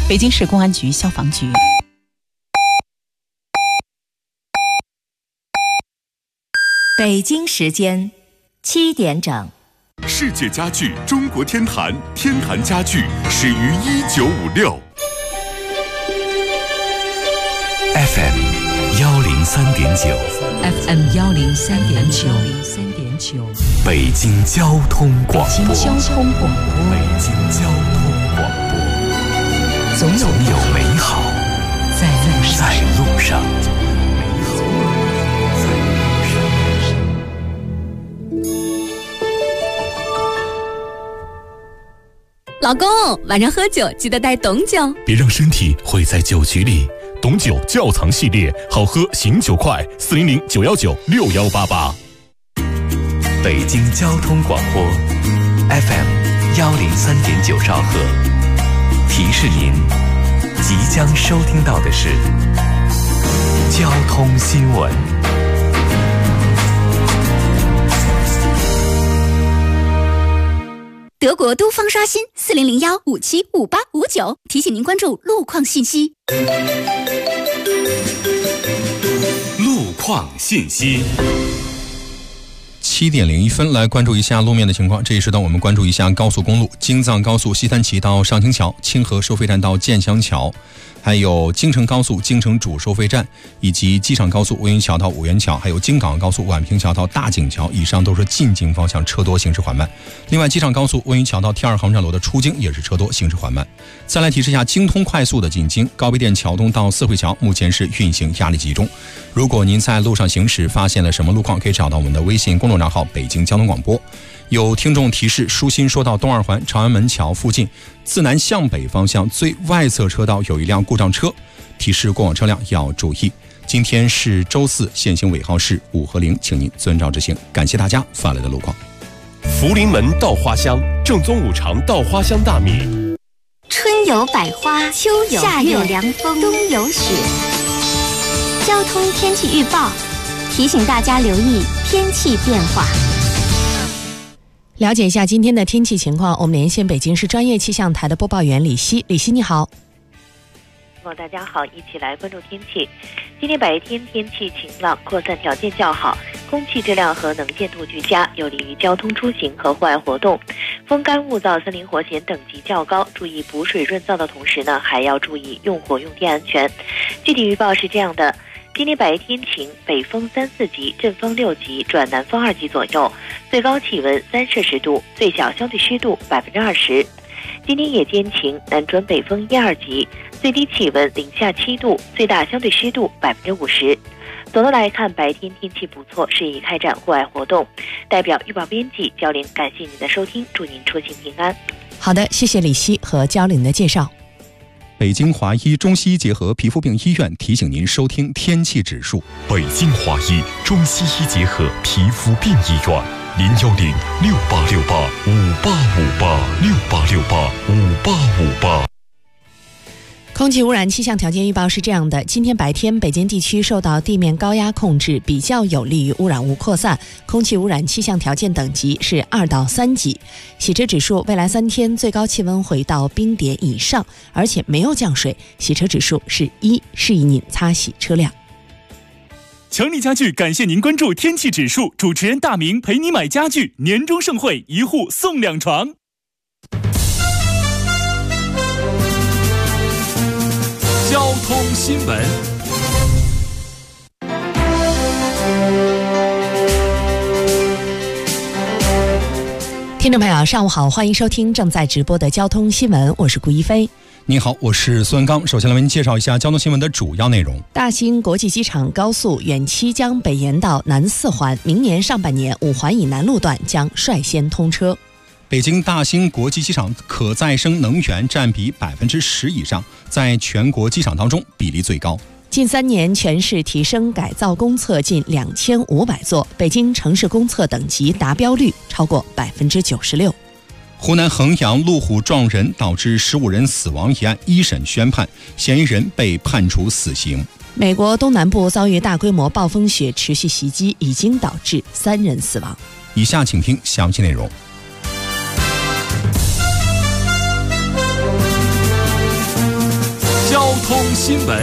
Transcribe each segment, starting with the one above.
北京市公安局消防局。 北京时间7点整。 世界家具中国天坛，天坛家具始于1956。FM 103.9 FM 103.9 北京交通广播。 北京交通广播。 北京交通广播。总有美好在路上。 老公，晚上喝酒记得带董酒， 别让身体毁在酒局里。董酒窖藏系列，好喝醒酒快，400 919 6188。北京交通广播 FM 103.9兆赫，提示您即将收听到的是交通新闻。 德国都方刷新4001575859，提醒您关注路况信息。 路况信息。 7点01分，来关注一下路面的情况。这一时段我们关注一下高速公路：京藏高速西三旗到上清桥、清河收费站到建祥桥，还有京承高速京承主收费站，以及机场高速温榆桥到五原桥，还有京港高速宛平桥到大井桥，以上都是进京方向车多，行驶缓慢。另外，机场高速温榆桥到T2航站楼的出京也是车多，行驶缓慢。再来提示一下京通快速的进京，高碑店桥东到四惠桥目前是运行压力集中。如果您在路上行驶发现了什么路况，可以找到我们的微信公众账号北京交通广播。有听众提示，舒心说到东二环长安门桥附近自南向北方向最外侧车道有一辆故障车，提示过往车辆要注意。今天是周四，限行尾号是5和0，请您遵照执行。感谢大家发来的路况。 福临门稻花香，正宗五常稻花香大米。 春有百花，秋有夏有凉风，冬有雪。交通天气预报提醒大家留意天气变化。 了解一下今天的天气情况，我们连线北京市专业气象台的播报员李希。李希你好。 大家好，一起来关注天气。今天白天天气晴朗，扩散条件较好，空气质量和能见度俱佳，有利于交通出行和户外活动。风干物燥、森林火险等级较高，注意补水润燥的同时呢，还要注意用火用电安全。具体预报是这样的：今天白天晴，北风3、4级，阵风6级转南风2级左右，最高气温3摄氏度，最小相对湿度20%。今天夜间晴，南转北风1、2级，最低气温0下7度，最大相对湿度50%。总的来看，白天天气不错，适宜开展户外活动。代表预报编辑焦玲，感谢您的收听，祝您出行平安。 好的，谢谢李希和焦玲的介绍。 北京华医中西医结合皮肤病医院提醒您收听天气指数。 北京华医中西医结合皮肤病医院，01068685858，68685858。 空气污染气象条件预报是这样的：今天白天，北京地区受到地面高压控制，比较有利于污染物扩散，空气污染气象条件等级是2到3级。洗车指数，未来3天最高气温回到冰点以上，而且没有降水，洗车指数是1，适宜您擦洗车辆。 强力家具感谢您关注天气指数，主持人大明陪你买家具，年终盛会，1户送2床。 交通新闻。 听众朋友上午好，欢迎收听正在直播的交通新闻，我是顾一飞。 你好，我是孙刚。首先来为您介绍一下交通新闻的主要内容。 大兴国际机场高速远期将北延到南4环，明年上半年5环以南路段将率先通车。 北京大兴国际机场可再生能源占比10%以上，在全国机场当中比例最高。 近3年全市提升改造公厕近2500座，北京城市公厕等级达标率超过96%。 湖南衡阳路虎撞人导致15人死亡一案一审宣判，嫌疑人被判处死刑。 美国东南部遭遇大规模暴风雪持续袭击，已经导致3人死亡。 以下请听详细内容。 新闻。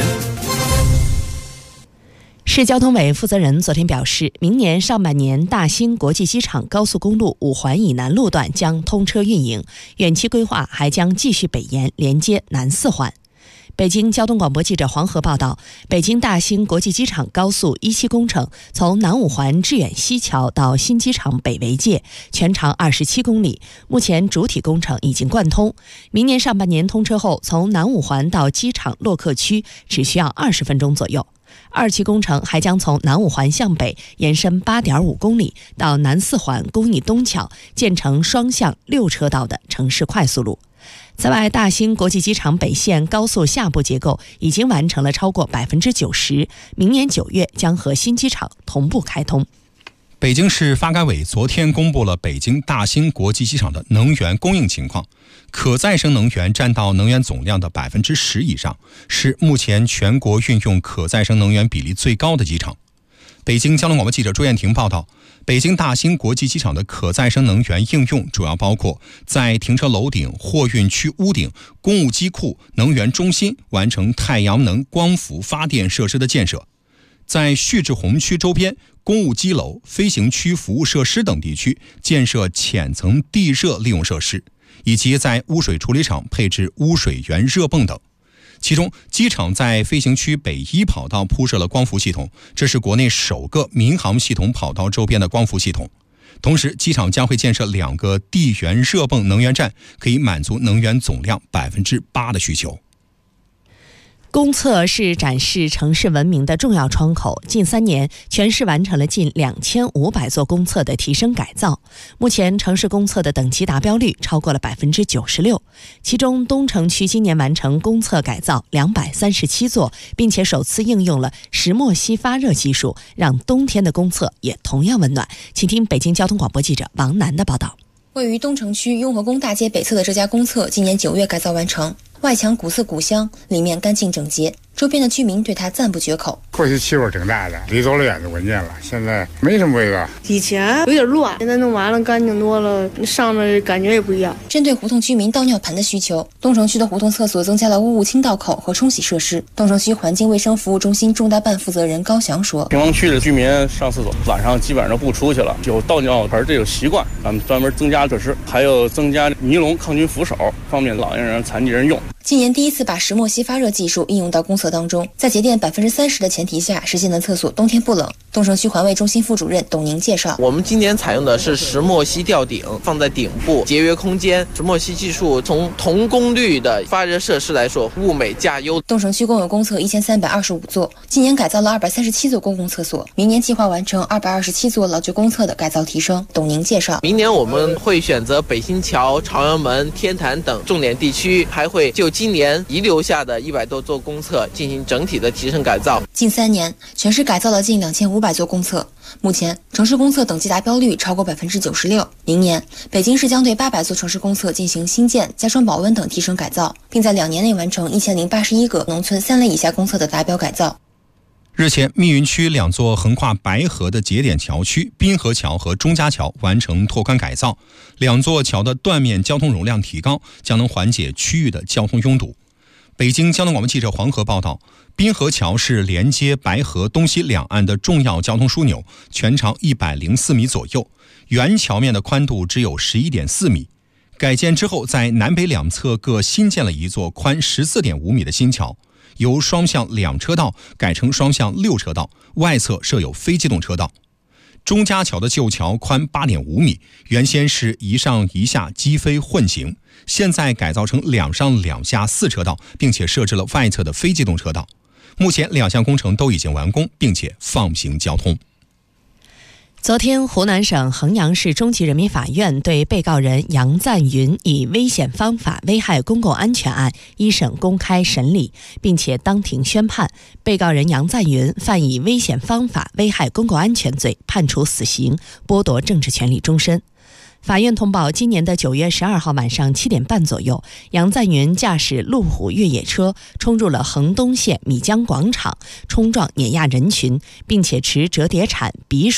市交通委负责人昨天表示，明年上半年大兴国际机场高速公路5环以南路段将通车运营，远期规划还将继续北延连接南4环。北京交通广播记者黄河报道，北京大兴国际机场高速1期工程从南5环致远西桥到新机场北围界，全长27公里，目前主体工程已经贯通。明年上半年通车后，从南5环到机场洛克区只需要20分钟左右。2期工程还将从南5环向北延伸8.5公里到南4环公益东桥，建成双向6车道的城市快速路。此外，大兴国际机场北线高速下部结构已经完成了超过90%，明年9月将和新机场同步开通。 北京市发改委昨天公布了北京大兴国际机场的能源供应情况，可再生能源占到能源总量的10%以上，是目前全国运用可再生能源比例最高的机场。北京交通广播记者朱艳婷报道，北京大兴国际机场的可再生能源应用主要包括在停车楼顶、货运区屋顶、公务机库、能源中心完成太阳能光伏发电设施的建设，在旭日红区周边公务机楼、飞行区服务设施等地区建设浅层地热利用设施，以及在污水处理厂配置污水源热泵等。其中，机场在飞行区北1跑道铺设了光伏系统，这是国内首个民航系统跑道周边的光伏系统。同时，机场将会建设2个地源热泵能源站，可以满足能源总量8%的需求。公厕是展示城市文明的重要窗口。近3年，全市完成了近2500座公厕的提升改造。目前，城市公厕的等级达标率超过了96%。其中，东城区今年完成公厕改造237座，并且首次应用了石墨烯发热技术，让冬天的公厕也同样温暖。请听北京交通广播记者王楠的报道。 位于东城区雍和宫大街北侧的这家公厕，今年9月改造完成。外墙古色古香，里面干净整洁，周边的居民对它赞不绝口。 过去气味挺大的，离走了远就闻见了，现在没什么味道。 以前有点乱，现在弄完了干净多了，上着感觉也不一样。 针对胡同居民倒尿盆的需求，东城区的胡同厕所增加了污物清道口和冲洗设施。东城区环境卫生服务中心重大办负责人高翔说： 平房区的居民上厕所晚上基本上都不出去了，有倒尿盆这个习惯，咱们专门增加设施，还有增加尼龙抗菌扶手，方便老年人、残疾人用。 今年第一次把石墨烯发热技术应用到公厕当中，在节电30%的前提下，实现了厕所冬天不冷。东城区环卫中心副主任董宁介绍， 我们今年采用的是石墨烯吊顶，放在顶部，节约空间。石墨烯技术从同功率的发热设施来说，物美价优。 东城区共有公厕1325座，今年改造了237座公共厕所，明年计划完成227座老旧公厕的改造提升。董宁介绍， 明年我们会选择北新桥、朝阳门、天坛等重点地区，还会就今年遗留下的100多座公厕进行整体的提升改造。 近3年，全市改造了近2500座公厕，目前城市公厕等级达标率超过96%。明年，北京市将对800座城市公厕进行新建、加装保温等提升改造，并在2年内完成1081个农村3类以下公厕的达标改造。 日前，密云区2座横跨白河的节点桥区滨河桥和钟家桥完成拓宽改造，2座桥的断面交通容量提高，将能缓解区域的交通拥堵。北京交通广播记者黄河报道，滨河桥是连接白河东西两岸的重要交通枢纽，全长104米左右，原桥面的宽度只有11.4米。改建之后，在南北两侧各新建了一座宽14.5米的新桥，由双向2车道改成双向6车道，外侧设有非机动车道。钟家桥的旧桥宽8.5米，原先是1上1下机飞混行，现在改造成2上2下4车道，并且设置了外侧的非机动车道。目前2项工程都已经完工，并且放行交通。 昨天，湖南省衡阳市中级人民法院对被告人杨赞云以危险方法危害公共安全案一审公开审理，并且当庭宣判，被告人杨赞云犯以危险方法危害公共安全罪，判处死刑，剥夺政治权利终身。法院通报，今年的9月12号晚上7点半左右，杨赞云驾驶路虎越野车冲入了衡东县米江广场，冲撞碾压人群，并且持折叠铲、匕首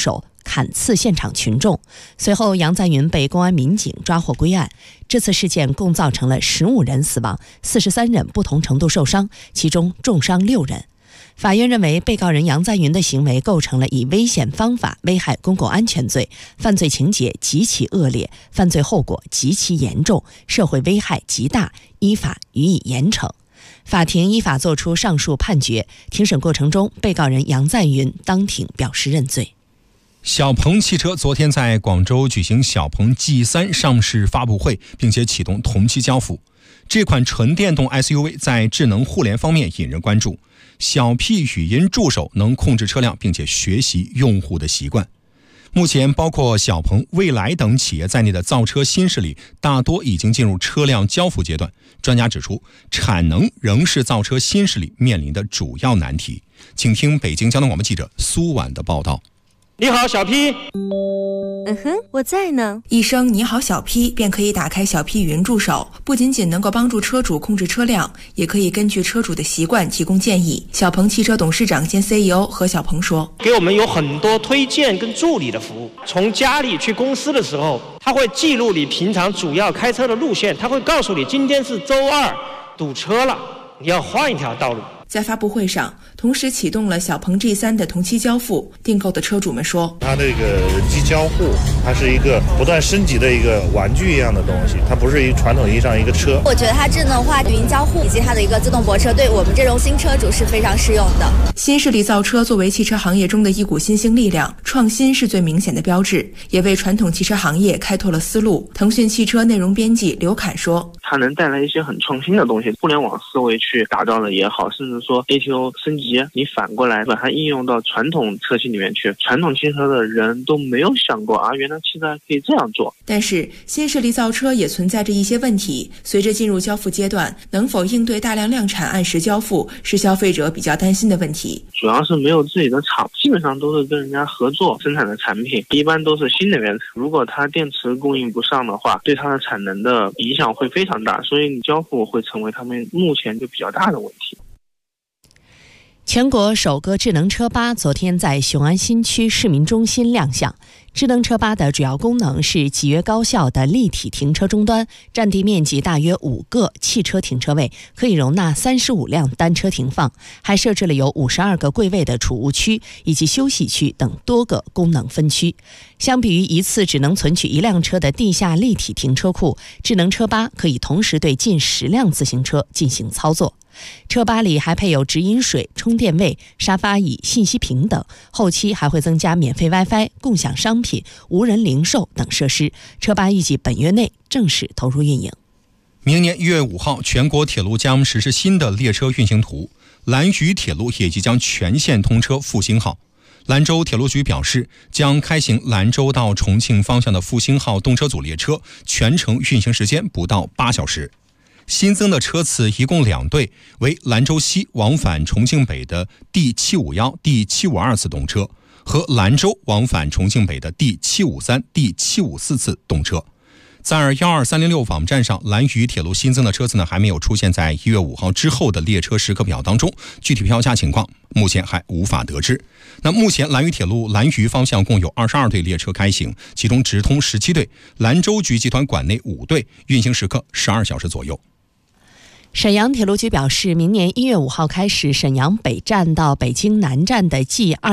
砍刺现场群众。随后，杨在云被公安民警抓获归案。这次事件共造成了15人死亡，43人不同程度受伤，其中重伤6人。法院认为，被告人杨在云的行为构成了以危险方法危害公共安全罪，犯罪情节极其恶劣，犯罪后果极其严重，社会危害极大，依法予以严惩。法庭依法作出上述判决。庭审过程中，被告人杨在云当庭表示认罪。 小鹏汽车昨天在广州举行小鹏 G3 上市发布会，并且启动同期交付。这款纯电动 SUV 在智能互联方面引人关注。小 P 语音助手能控制车辆，并且学习用户的习惯。目前，包括小鹏、蔚来等企业在内的造车新势力大多已经进入车辆交付阶段。专家指出，产能仍是造车新势力面临的主要难题。请听北京交通广播记者苏婉的报道。 你好，小 P。 我在呢。 一声你好小 P 便可以打开小 P 语音助手，不仅仅能够帮助车主控制车辆，也可以根据车主的习惯提供建议。小鹏汽车董事长兼 CEO 何小鹏说， 给我们有很多推荐跟助理的服务。从家里去公司的时候，他会记录你平常主要开车的路线，他会告诉你今天是周2堵车了，你要换一条道路。 在发布会上，同时启动了小鹏 G3 的同期交付。订购的车主们说， 它这个人机交互，它是一个不断升级的一个玩具一样的东西，它不是一个传统意义上一个车。 我觉得它智能化语音交互以及它的一个自动泊车，对我们这种新车主是非常适用的。 新势力造车作为汽车行业中的一股新兴力量，创新是最明显的标志，也为传统汽车行业开拓了思路。腾讯汽车内容编辑刘侃说， 它能带来一些很创新的东西，互联网思维去打造的也好，甚至说 ATO 升级，你反过来把它应用到传统车企里面去，传统汽车的人都没有想过啊，原来汽车可以这样做。 但是新势力造车也存在着一些问题，随着进入交付阶段，能否应对大量量产按时交付，是消费者比较担心的问题。 主要是没有自己的厂，基本上都是跟人家合作生产的产品，一般都是新能源车。如果它电池供应不上的话，对它的产能的影响会非常大，所以你交付会成为他们目前就比较大的问题。 全国首个智能车吧昨天在雄安新区市民中心亮相。智能车吧的主要功能是集约高效的立体停车终端，占地面积大约5个汽车停车位，可以容纳35辆单车停放，还设置了有52个柜位的储物区以及休息区等多个功能分区。相比于一次只能存取1辆车的地下立体停车库，智能车吧可以同时对近10辆自行车进行操作。车吧里还配有直饮水、充电位、沙发椅、信息屏等，后期还会增加免费 WiFi、共享商品、无人零售等设施。车吧预计本月内正式投入运营。 明年1月5号，全国铁路将实施新的列车运行图，兰渝铁路也即将全线通车复兴号。兰州铁路局表示，将开行兰州到重庆方向的复兴号动车组列车，全程运行时间不到8小时。新增的车次一共2对，为兰州西往返重庆北的第751、第752次动车和兰州往返重庆北的第753、第754次动车。在12306网站上，兰渝铁路新增的车次还没有出现在1月5号之后的列车时刻表当中，具体票价情况目前还无法得知。那目前兰渝铁路兰渝方向共有22对列车开行，其中直通17对，兰州局集团管内5对，运行时刻12小时左右。 沈阳铁路局表示，明年1月5号开始，沈阳北站到北京南站的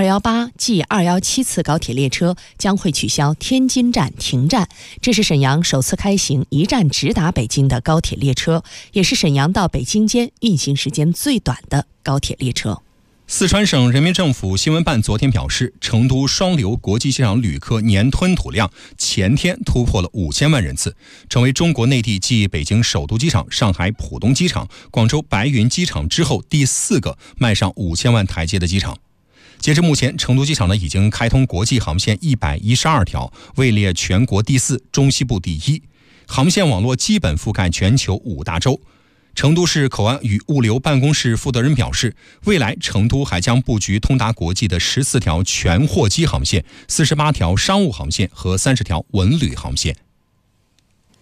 G218、G217 次高铁列车将会取消天津站停站。这是沈阳首次开行一站直达北京的高铁列车，也是沈阳到北京间运行时间最短的高铁列车。 四川省人民政府新闻办昨天表示，成都双流国际机场旅客年吞吐量前天突破了5000万人次，成为中国内地继北京首都机场、上海浦东机场、广州白云机场之后第4个迈上5000万台阶的机场。截至目前，成都机场已经开通国际航线112条，位列全国第4，中西部第1，航线网络基本覆盖全球5大洲。成都市口岸与物流办公室负责人表示，未来成都还将布局通达国际的14条全货机航线、48条商务航线和30条文旅航线。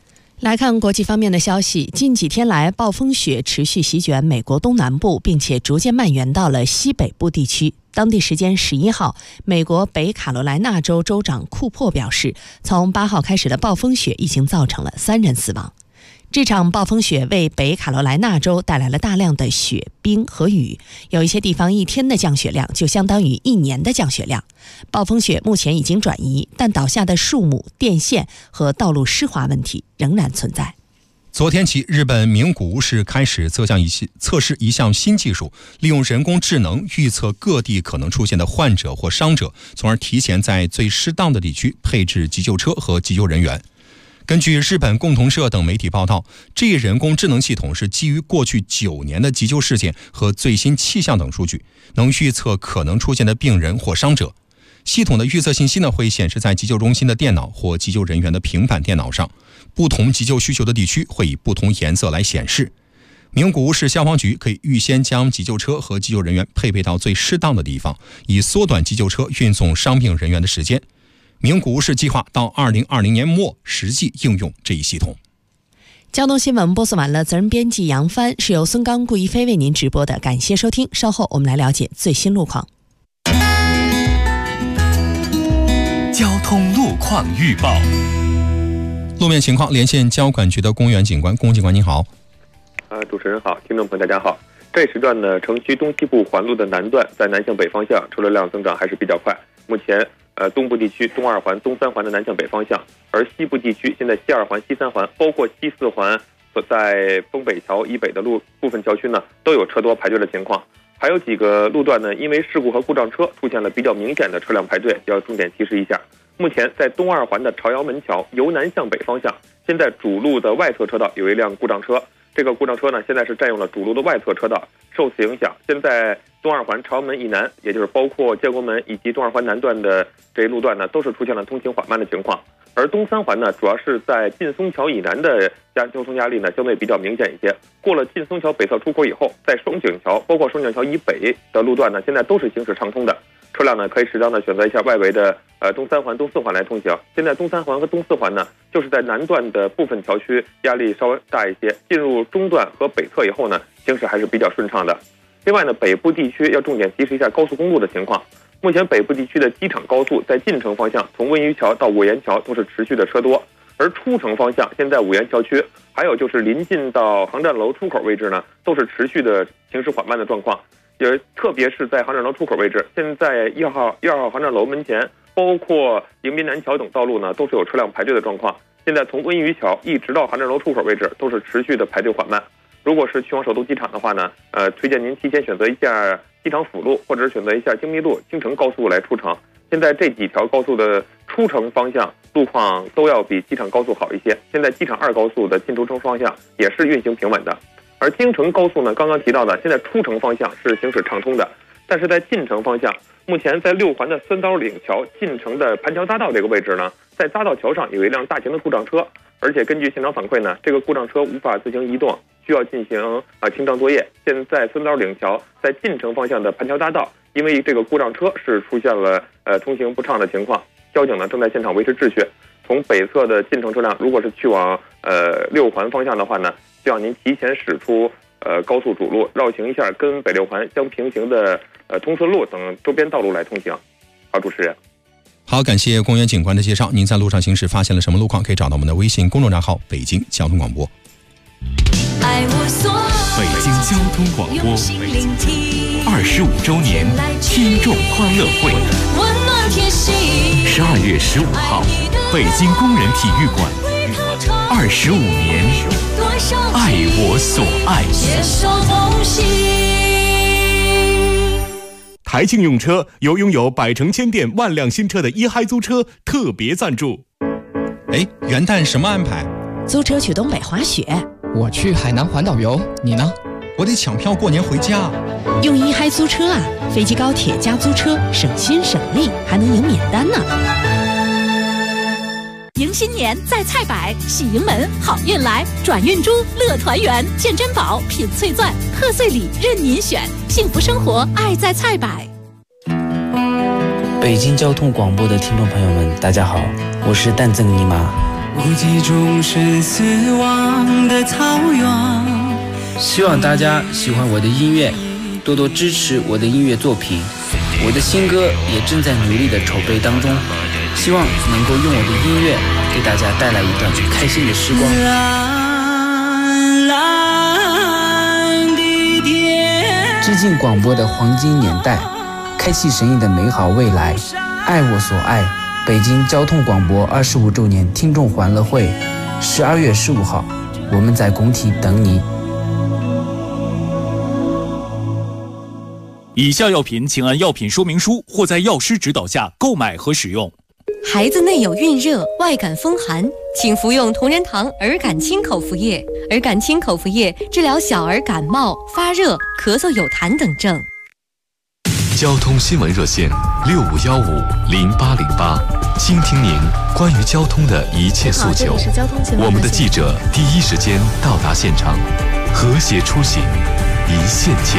来看国际方面的消息，近几天来，暴风雪持续席卷美国东南部，并且逐渐蔓延到了西北部地区。当地时间11号，美国北卡罗来纳州州长库珀表示，从8号开始的暴风雪已经造成了3人死亡。这场暴风雪为北卡罗来纳州带来了大量的雪、冰和雨，有一些地方1天的降雪量就相当于1年的降雪量。暴风雪目前已经转移，但倒下的树木、电线和道路湿滑问题仍然存在。 昨天起，日本名古屋市开始测试一项新技术，利用人工智能预测各地可能出现的患者或伤者，从而提前在最适当的地区配置急救车和急救人员。根据日本共同社等媒体报道，这一人工智能系统是基于过去9年的急救事件和最新气象等数据，能预测可能出现的病人或伤者。系统的预测信息会显示在急救中心的电脑或急救人员的平板电脑上，不同急救需求的地区会以不同颜色来显示。名古屋市消防局可以预先将急救车和急救人员配备到最适当的地方，以缩短急救车运送伤病人员的时间。名古屋市计划到2020年末实际应用这一系统。 交通新闻播送完了，责任编辑杨帆，是由孙刚、顾一飞为您直播的，感谢收听。稍后我们来了解最新路况。 交通路况预报。 路面情况，连线交管局的公园警官，龚警官您好。 主持人好，听众朋友大家好。这时段呢，城区东西部环路的南段在南向北方向车流量增长还是比较快。目前东部地区东2环、东3环的南向北方向，而西部地区现在西2环、西3环，包括西4环所在丰北桥以北的部分郊区呢，都有车多排队的情况。还有几个路段呢，因为事故和故障车出现了比较明显的车辆排队，要重点提示一下。目前在东2环的朝阳门桥由南向北方向，现在主路的外侧车道有一辆故障车，这个故障车呢，现在是占用了主路的外侧车道，受此影响，现在东2环朝阳门以南，也就是包括建国门以及东2环南段的这一路段呢，都是出现了通行缓慢的情况。而东3环呢，主要是在劲松桥以南的交通压力呢，相对比较明显一些。过了劲松桥北侧出口以后，在双井桥，包括双井桥以北的路段呢，现在都是行驶畅通的。车辆呢，可以适当的选择一下外围的东3环、东4环来通行。现在东3环和东4环呢，就是在南段的部分桥区压力稍微大一些，进入中段和北侧以后呢，行驶还是比较顺畅的。另外呢，北部地区要重点提示一下高速公路的情况。目前北部地区的机场高速在进城方向，从温榆桥到五原桥都是持续的车多，而出城方向，现在五原桥区还有就是临近到航站楼出口位置呢，都是持续的行驶缓慢的状况。也特别是在航站楼出口位置，现在1号航站楼门前，包括迎宾南桥等道路呢，都是有车辆排队的状况。现在从温榆桥一直到航站楼出口位置，都是持续的排队缓慢。如果是去往首都机场的话呢，推荐您提前选择一下机场辅路，或者是选择一下京密路、京承高速来出城。现在这几条高速的出城方向路况都要比机场高速好一些。现在机场2高速的进出城方向也是运行平稳的，而京承高速呢，刚刚提到的，现在出城方向是行驶畅通的，但是在进城方向，目前在6环的三刀岭桥进城的盘桥匝道这个位置呢，在匝道桥上有一辆大型的故障车，而且根据现场反馈呢，这个故障车无法自行移动，需要进行清障作业。现在三刀岭桥在进城方向的盘桥匝道，因为这个故障车是出现了通行不畅的情况，交警呢正在现场维持秩序。从北侧的进城车辆，如果是去往6环方向的话呢，需要您提前驶出高速主路，绕行一下，跟北6环相平行的通顺路等周边道路来通行。好，主持人。 好，感谢公园警官的介绍。您在路上行驶发现了什么路况，可以找到我们的微信公众账号北京交通广播。 北京交通广播25周年听众欢乐会，12月15号，北京工人体育馆，25年，爱我所爱。 台庆用车由拥有百城千店万辆新车的一嗨租车特别赞助。 元旦什么安排？ 租车去东北滑雪。 我去海南环岛游，你呢？ 我得抢票过年回家。 用一嗨租车啊，飞机高铁加租车，省心省力，还能赢免单呢。 迎新年在菜百，喜迎门好运来，转运珠乐团圆，见珍宝品翠钻，贺岁礼任您选，幸福生活爱在菜百。 北京交通广播的听众朋友们，大家好，我是蛋赠尼玛。 无际中生死亡的草原。 希望大家喜欢我的音乐，多多支持我的音乐作品。我的新歌也正在努力的筹备当中，希望能够用我的音乐给大家带来一段开心的时光。蓝蓝的天，致敬广播的黄金年代，开启神异的美好未来。爱我所爱，北京交通广播25周年听众欢乐会，12月15号，我们在工体等你。 以下药品请按药品说明书或在药师指导下购买和使用。 孩子内有孕热、外感风寒，请服用同仁堂儿感清口服液。儿感清口服液治疗小儿感冒、发热、咳嗽有痰等症。 交通新闻热线65150808，倾听您关于交通的一切诉求。我们的记者第一时间到达现场，和谐出行，一线牵。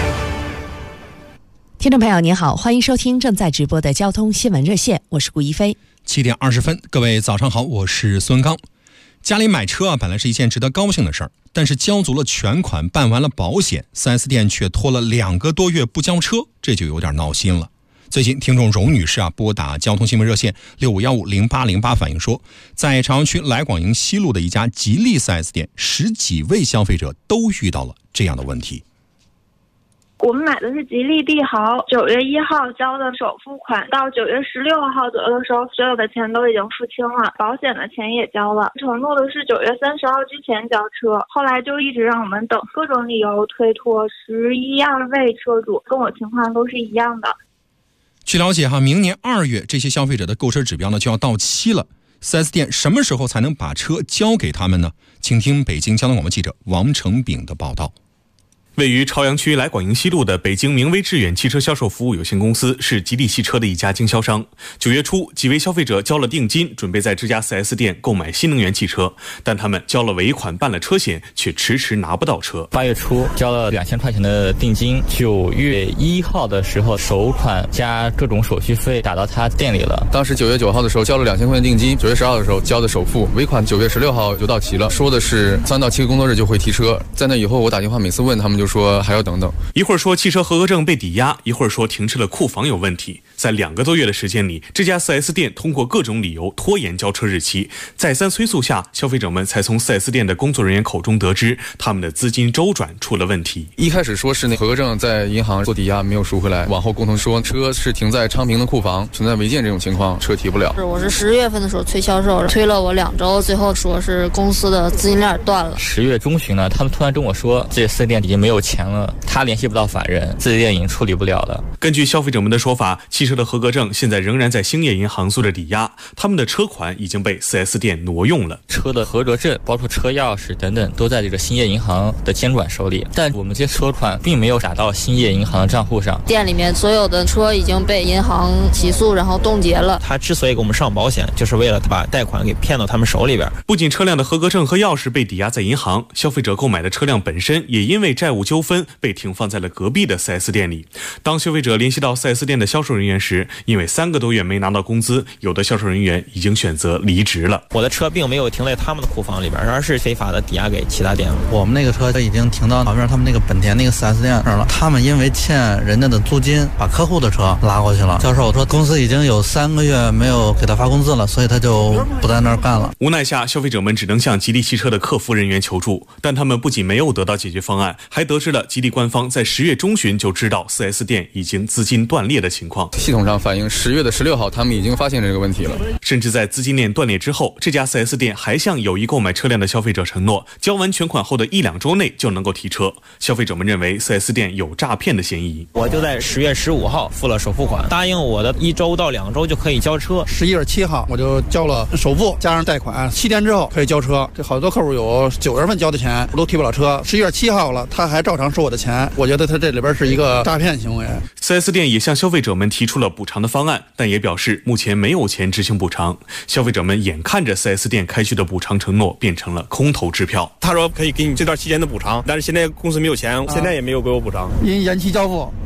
听众朋友您好，欢迎收听正在直播的交通新闻热线，我是顾一飞。 7点20分，各位早上好，我是孙刚。家里买车本来是一件值得高兴的事儿，但是交足了全款，办完了保险，4S 店却拖了2个多月不交车，这就有点闹心了。最近听众荣女士拨打交通新闻热线65150808反映说，在朝阳区来广营西路的一家吉利 4S 店，10几位消费者都遇到了这样的问题。 我们买的是吉利帝豪，9月1号交的首付款，到9月16号左右的时候，所有的钱都已经付清了，保险的钱也交了，承诺的是9月30号之前交车，后来就一直让我们等，各种理由推脱，11、2位车主跟我情况都是一样的。 据了解明年2月这些消费者的购车指标呢就要到期了， 4S 店什么时候才能把车交给他们呢？请听北京交通广播记者王成炳的报道。 位于朝阳区来广营西路的北京明威致远汽车销售服务有限公司是吉利汽车的一家经销商。9月初，几位消费者交了定金，准备在这家 4S 店购买新能源汽车，但他们交了尾款，办了车险，却迟迟拿不到车。 8月初交了2000块钱的定金，9月1号的时候，首款加各种手续费打到他店里了。 当时9月9号的时候交了2000块钱定金，9月10号的时候交的首付，尾款9月16号就到期了，说的是3到7个工作日就会提车。在那以后，我打电话每次问他们就说还要等等， 一会儿说汽车合格证被抵押，一会儿说停车的库房有问题。在2个多月的时间里，这家 4S 店通过各种理由拖延交车日期，再三催促下，消费者们才从 4S 店的工作人员口中得知，他们的资金周转出了问题。 一开始说是那合格证在银行做抵押没有赎回来，往后共同说车是停在昌平的库房，存在违建这种情况，车提不了。 我是10月份的时候催销售，催了我2周，最后说是公司的资金链断了。 10月中旬呢，他们突然跟我说，这4店已经没有钱了，他联系不到法人，自己店已经处理不了了。 根据消费者们的说法，汽车的合格证现在仍然在兴业银行做着抵押，他们的车款已经被 4S 店挪用了。 车的合格证包括车钥匙等等都在这个兴业银行的监管手里，但我们这些车款并没有打到兴业银行的账户上。 店里面所有的车已经被银行起诉，然后冻结了。 他之所以给我们上保险，就是为了把贷款给骗到他们手里边。 不仅车辆的合格证和钥匙被抵押在银行，消费者购买的车辆本身也因为债务纠纷被停放在了隔壁的 4S 店里。当消费者联系到 4S 店的销售人员时，因为3个多月没拿到工资，有的销售人员已经选择离职了。 我的车并没有停在他们的库房里边，而是非法的抵押给其他店了。 我们那个车已经停到旁边他们那个本田那个 4S 店上了，他们因为欠人家的租金，把客户的车拉过去了。销售说公司已经有3个月没有给他发工资了，所以他就不在那儿干了。 无奈下，消费者们只能向吉利汽车的客服人员求助，但他们不仅没有得到解决方案，还得知了吉利官方在10月中旬就知道 4S 店已经资金断裂的情况。 系统上反映10月16号他们已经发现这个问题了。 甚至在资金链断裂之后，这家 4S 店还向有意购买车辆的消费者承诺，交完全款后的1-2周内就能够提车。消费者们认为 4S 店有诈骗的嫌疑。 我就在10月15号付了首付款，答应我的1周到2周就可以交车。 11月7号我就交了首付加上贷款，7天之后可以交车。这好多客户有9月份交的钱我都提不了车，11月7号了他还照常收我的钱，我觉得他这里边是一个诈骗行为。 4S 店也向消费者们提出了补偿的方案，但也表示目前没有钱执行补偿。消费者们眼看着 4S 店开具的补偿承诺变成了空头支票。 他说可以给你这段期间的补偿，但是现在公司没有钱，现在也没有给我补偿。 因延期交付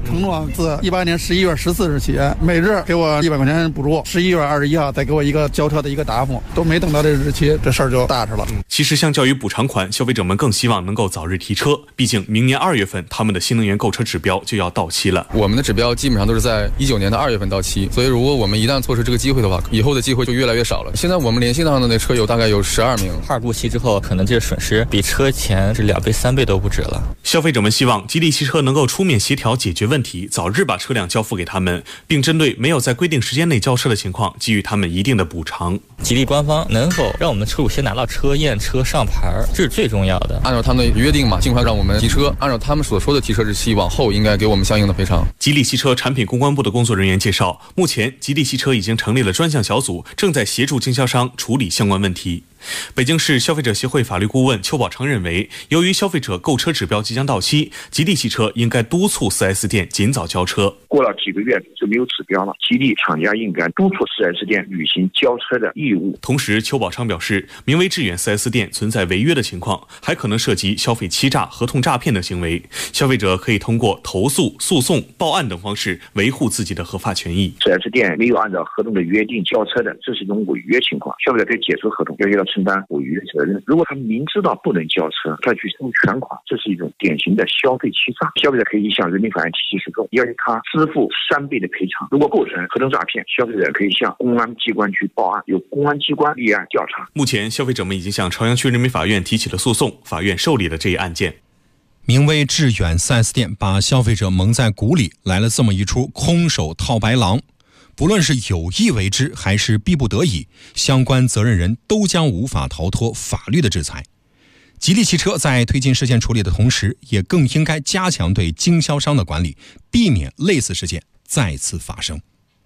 承诺自18年11月14日起，每日给我100块钱补助，11月21号再给我一个交车的一个答复，都没等到这日期，这事儿就大事了。 其实相较于补偿款，消费者们更希望能够早日提车，毕竟明年2月份他们的新能源购车指标就要到期了。 我们的指标基本上都是在19年的2月份到期，所以如果我们一旦错失这个机会的话，以后的机会就越来越少了。现在我们联系到的那车友大概有12名， 2过期之后，可能这个损失比车前是2倍3倍都不止了。 消费者们希望吉利汽车能够出面协调解决问题，早日把车辆交付给他们，并针对没有在规定时间内交车的情况，给予他们一定的补偿。 吉利官方能否让我们的车主先拿到车验车上牌，这是最重要的。 按照他们的约定嘛，尽快让我们提车，按照他们所说的提车日期，往后应该给我们相应的赔偿。 吉利汽车产品公关部的工作人员介绍，目前吉利汽车已经成立了专项小组，正在协助经销商处理相关问题。北京市消费者协会法律顾问邱宝昌认为，由于消费者购车指标即将到期，吉利汽车应该督促 4S 店尽早交车。 过了几个月就没有指标了，吉利厂家应该督促 4S 店履行交车的义务。 同时，邱宝昌表示，名为致远 4S 店存在违约的情况，还可能涉及消费欺诈、合同诈骗等行为。消费者可以通过投诉、诉讼、报案等方式维护自己的合法权益。 4S 店没有按照合同的约定交车的，这是一种违约情况，消费者可以解除合同，要承担违约责任。如果他明知道不能交车，再去收全款，这是一种典型的消费欺诈。消费者可以向人民法院提起诉讼，要求他支付3倍的赔偿。如果构成合同诈骗，消费者可以向公安机关去报案，由公安机关立案调查。 目前，消费者们已经向朝阳区人民法院提起了诉讼，法院受理了这一案件。 名为致远 4S 店把消费者蒙在鼓里，来了这么一出空手套白狼。不论是有意为之还是逼不得已，相关责任人都将无法逃脱法律的制裁。吉利汽车在推进事件处理的同时，也更应该加强对经销商的管理，避免类似事件再次发生。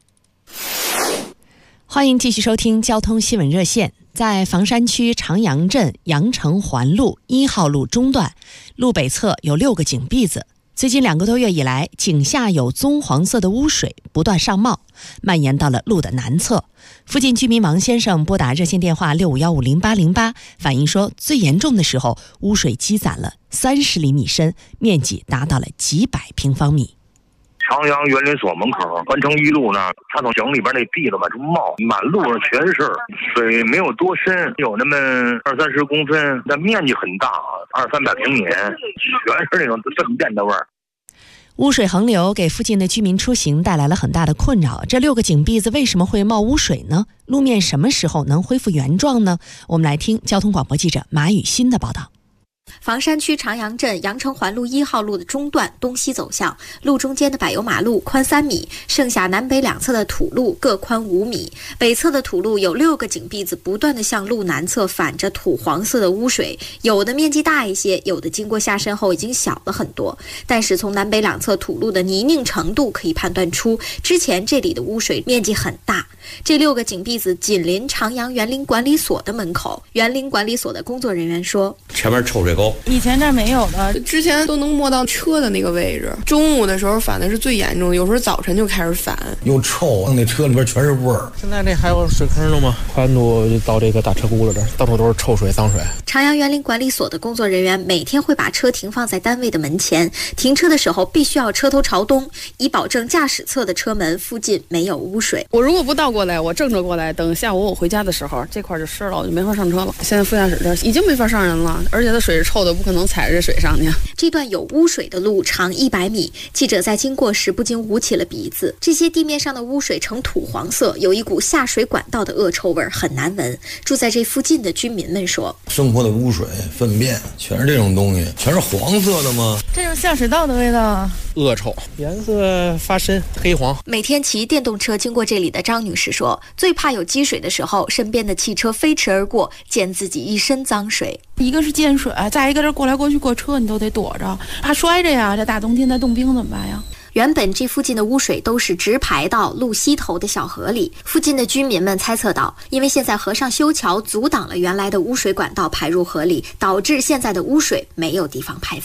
欢迎继续收听交通新闻热线。在房山区长阳镇阳城环路1号路中段，路北侧有6个井篦子。最近2个多月以来，井下有棕黄色的污水不断上冒，蔓延到了路的南侧。附近居民王先生拨打热线电话65150808，反映说，最严重的时候，污水积攒了30厘米深，面积达到了几百平方米。 长阳园林所门口环城1路呢，它从井里边那篦子往出冒，满路上全是，水没有多深，有那么20-30公分，但面积很大，200-300平米，全是那种粪便的味儿。 污水横流给附近的居民出行带来了很大的困扰。这6个井篦子为什么会冒污水呢？路面什么时候能恢复原状呢？我们来听交通广播记者马雨欣的报道。 房山区长阳镇阳城环路1号路的中段东西走向，路中间的柏油马路宽3米，剩下南北两侧的土路各宽5米。北侧的土路有6个井篦子不断的向路南侧反着土黄色的污水，有的面积大一些，有的经过下渗后已经小了很多。但是从南北两侧土路的泥泞程度可以判断出，之前这里的污水面积很大。这6个井篦子紧邻长阳园林管理所的门口。园林管理所的工作人员说， 前面抽水沟， 以前这儿没有的，之前都能摸到车的那个位置。中午的时候反的是最严重的，有时候早晨就开始反， 又臭，那车里边全是味儿。 现在这还有水坑了吗？宽度就到这个大车轱辘这儿，到处都是臭水、脏水。 长阳园林管理所的工作人员每天会把车停放在单位的门前，停车的时候必须要车头朝东，以保证驾驶侧的车门附近没有污水。 我如果不倒过来，我正着过来，等下午我回家的时候，这块就湿了，我就没法上车了。现在副驾驶这已经没法上人了，而且它水是臭的，不可能踩着这水上去。 这段有污水的路长100米，记者在经过时不禁捂起了鼻子。这些地面上的污水呈土黄色，有一股下水管道的恶臭味，很难闻。住在这附近的居民们说， 生活的污水、粪便全是这种东西，全是黄色的吗？ 这就是下水道的味道， 恶臭，颜色发深，黑黄。 每天骑电动车经过这里的张女士说，最怕有积水的时候，身边的汽车飞驰而过，溅自己一身脏水。 一个是溅水，再一个这过来过去过车你都得躲着，怕摔着呀。这大冬天再冻冰怎么办呀？ 原本这附近的污水都是直排到路西头的小河里，附近的居民们猜测到，因为现在河上修桥阻挡了原来的污水管道排入河里，导致现在的污水没有地方排放。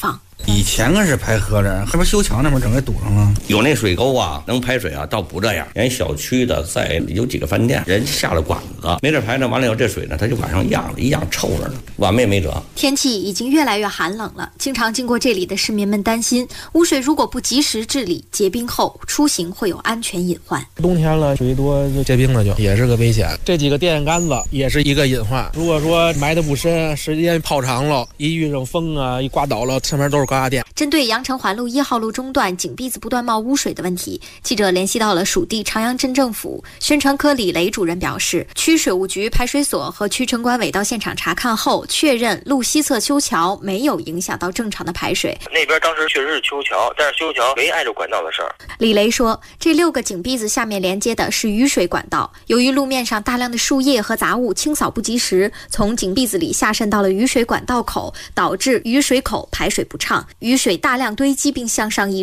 以前是排河的，这不修桥那边整给堵上了。 有那水沟啊，能排水啊，倒不这样。人小区的在有几个饭店，人下了管子，没地排呢，完了以后这水呢，它就往上漾了，一样臭着呢。我们也没辙。 天气已经越来越寒冷了，经常经过这里的市民们担心，污水如果不及时治理，结冰后出行会有安全隐患。 冬天了，水多就结冰了，就也是个危险。这几个电线杆子也是一个隐患。如果说埋得不深，时间泡长了，一遇上风啊，一刮倒了，上面都是高压电。 针对阳澄环路1号路中段井壁子不断冒污水的问题，记者联系到了属地长阳镇政府宣传科李雷主任表示，区水务局排水所和区城管委到现场查看后，确认路西侧修桥没有影响到正常的排水。 那边当时确实是修桥，但是修桥没挨着管道的事儿。 李雷说，这6个井壁子下面连接的是雨水管道，由于路面上大量的树叶和杂物清扫不及时，从井壁子里下渗到了雨水管道口，导致雨水口排水不畅，雨水大量堆积并向上溢